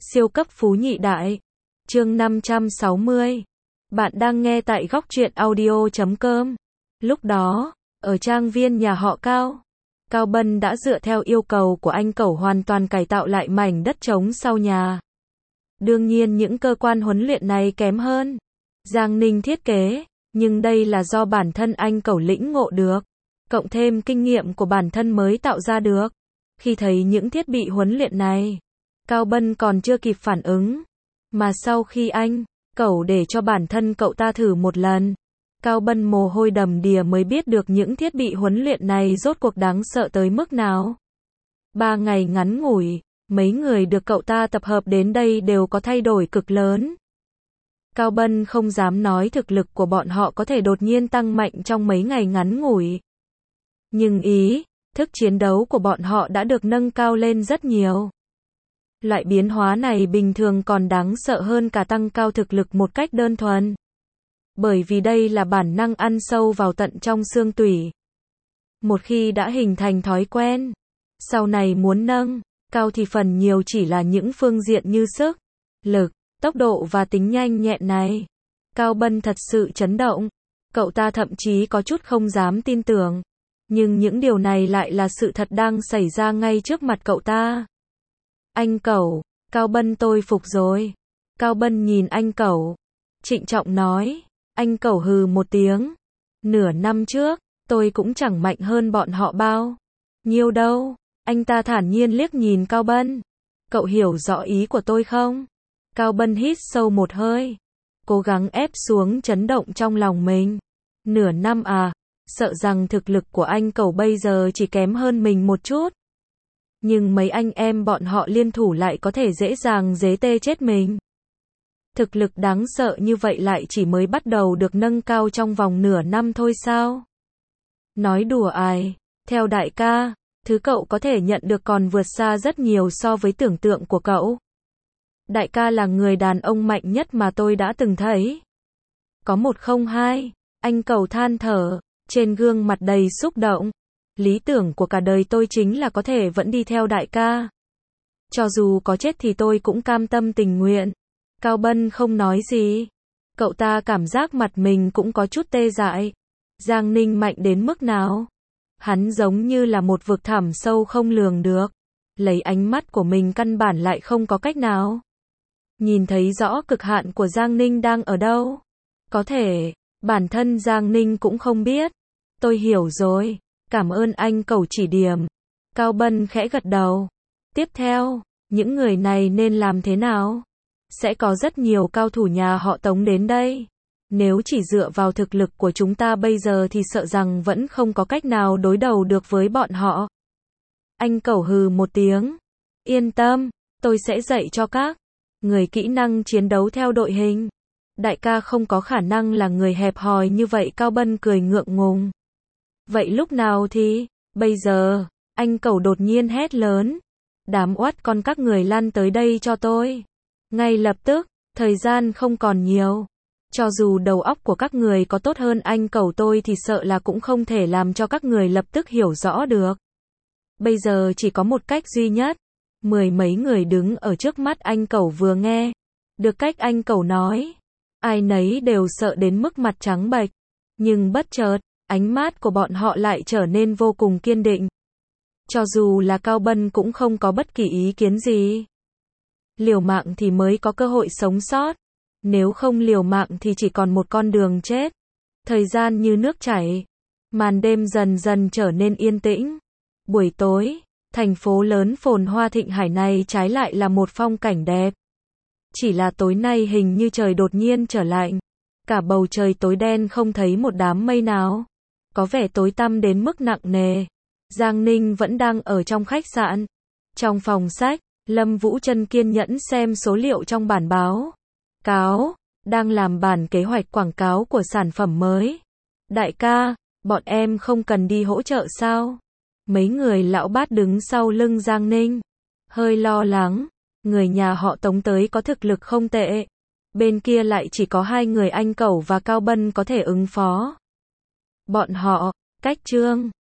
Siêu cấp phú nhị đại. Chương 560. Bạn đang nghe tại góc truyện audio.com. Lúc đó, ở trang viên nhà họ Cao, Cao Bân đã dựa theo yêu cầu của anh Cẩu hoàn toàn cải tạo lại mảnh đất trống sau nhà. Đương nhiên những cơ quan huấn luyện này kém hơn Giang Ninh thiết kế, nhưng đây là do bản thân anh Cẩu lĩnh ngộ được, cộng thêm kinh nghiệm của bản thân mới tạo ra được. Khi thấy những thiết bị huấn luyện này, Cao Bân còn chưa kịp phản ứng, mà sau khi anh Cẩu để cho bản thân cậu ta thử một lần, Cao Bân mồ hôi đầm đìa mới biết được những thiết bị huấn luyện này rốt cuộc đáng sợ tới mức nào. 3 ngày ngắn ngủi, mấy người được cậu ta tập hợp đến đây đều có thay đổi cực lớn. Cao Bân không dám nói thực lực của bọn họ có thể đột nhiên tăng mạnh trong mấy ngày ngắn ngủi. Nhưng ý thức chiến đấu của bọn họ đã được nâng cao lên rất nhiều. Loại biến hóa này bình thường còn đáng sợ hơn cả tăng cao thực lực một cách đơn thuần. Bởi vì đây là bản năng ăn sâu vào tận trong xương tủy. Một khi đã hình thành thói quen, sau này muốn nâng cao thì phần nhiều chỉ là những phương diện như sức, lực, tốc độ và tính nhanh nhẹn này. Cao Bân thật sự chấn động. Cậu ta thậm chí có chút không dám tin tưởng. Nhưng những điều này lại là sự thật đang xảy ra ngay trước mặt cậu ta. Anh Cẩu, Cao Bân tôi phục rồi. Cao Bân nhìn anh Cẩu, trịnh trọng nói. Anh Cẩu hừ một tiếng. Nửa năm trước, tôi cũng chẳng mạnh hơn bọn họ bao nhiêu đâu. Anh ta thản nhiên liếc nhìn Cao Bân. Cậu hiểu rõ ý của tôi không? Cao Bân hít sâu một hơi, cố gắng ép xuống chấn động trong lòng mình. Nửa năm à? Sợ rằng thực lực của anh Cẩu bây giờ chỉ kém hơn mình một chút. Nhưng mấy anh em bọn họ liên thủ lại có thể dễ dàng dế tê chết mình. Thực lực đáng sợ như vậy lại chỉ mới bắt đầu được nâng cao trong vòng nửa năm thôi sao? Nói đùa ai? Theo đại ca, thứ cậu có thể nhận được còn vượt xa rất nhiều so với tưởng tượng của cậu. Đại ca là người đàn ông mạnh nhất mà tôi đã từng thấy. Có một không hai, anh Cẩu than thở, trên gương mặt đầy xúc động. Lý tưởng của cả đời tôi chính là có thể vẫn đi theo đại ca. Cho dù có chết thì tôi cũng cam tâm tình nguyện. Cao Bân không nói gì. Cậu ta cảm giác mặt mình cũng có chút tê dại. Giang Ninh mạnh đến mức nào? Hắn giống như là một vực thẳm sâu không lường được. Lấy ánh mắt của mình căn bản lại không có cách nào nhìn thấy rõ cực hạn của Giang Ninh đang ở đâu. Có thể, bản thân Giang Ninh cũng không biết. Tôi hiểu rồi. Cảm ơn anh Cẩu chỉ điểm. Cao Bân khẽ gật đầu. Tiếp theo, những người này nên làm thế nào? Sẽ có rất nhiều cao thủ nhà họ Tống đến đây. Nếu chỉ dựa vào thực lực của chúng ta bây giờ thì sợ rằng vẫn không có cách nào đối đầu được với bọn họ. Anh Cẩu hừ một tiếng. Yên tâm, tôi sẽ dạy cho các người kỹ năng chiến đấu theo đội hình. Đại ca không có khả năng là người hẹp hòi như vậy. Cao Bân cười ngượng ngùng. Vậy lúc nào thì? Bây giờ, anh Cẩu đột nhiên hét lớn. Đám oát con các người lăn tới đây cho tôi. Ngay lập tức, thời gian không còn nhiều. Cho dù đầu óc của các người có tốt hơn anh Cẩu tôi thì sợ là cũng không thể làm cho các người lập tức hiểu rõ được. Bây giờ chỉ có một cách duy nhất. Mười mấy người đứng ở trước mắt anh Cẩu vừa nghe được cách anh Cẩu nói, ai nấy đều sợ đến mức mặt trắng bệch. Nhưng bất chợt, ánh mắt của bọn họ lại trở nên vô cùng kiên định. Cho dù là Cao Bân cũng không có bất kỳ ý kiến gì. Liều mạng thì mới có cơ hội sống sót. Nếu không liều mạng thì chỉ còn một con đường chết. Thời gian như nước chảy. Màn đêm dần dần trở nên yên tĩnh. Buổi tối, thành phố lớn phồn hoa Thịnh Hải này trái lại là một phong cảnh đẹp. Chỉ là tối nay hình như trời đột nhiên trở lạnh. Cả bầu trời tối đen không thấy một đám mây nào. Có vẻ tối tăm đến mức nặng nề. Giang Ninh vẫn đang ở trong khách sạn. Trong phòng sách, Lâm Vũ Trân kiên nhẫn xem số liệu trong bản báo cáo, đang làm bản kế hoạch quảng cáo của sản phẩm mới. Đại ca, bọn em không cần đi hỗ trợ sao? Mấy người lão bát đứng sau lưng Giang Ninh, hơi lo lắng. Người nhà họ Tống tới có thực lực không tệ. Bên kia lại chỉ có hai người anh Cẩu và Cao Bân có thể ứng phó. Bọn họ, cách chương